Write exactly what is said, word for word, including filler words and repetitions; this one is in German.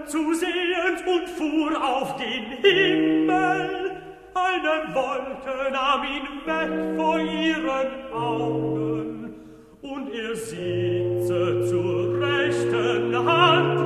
zusehend und fuhr auf den Himmel. Eine Wolke nahm ihn weg vor ihren Augen, und er sitze zur rechten Hand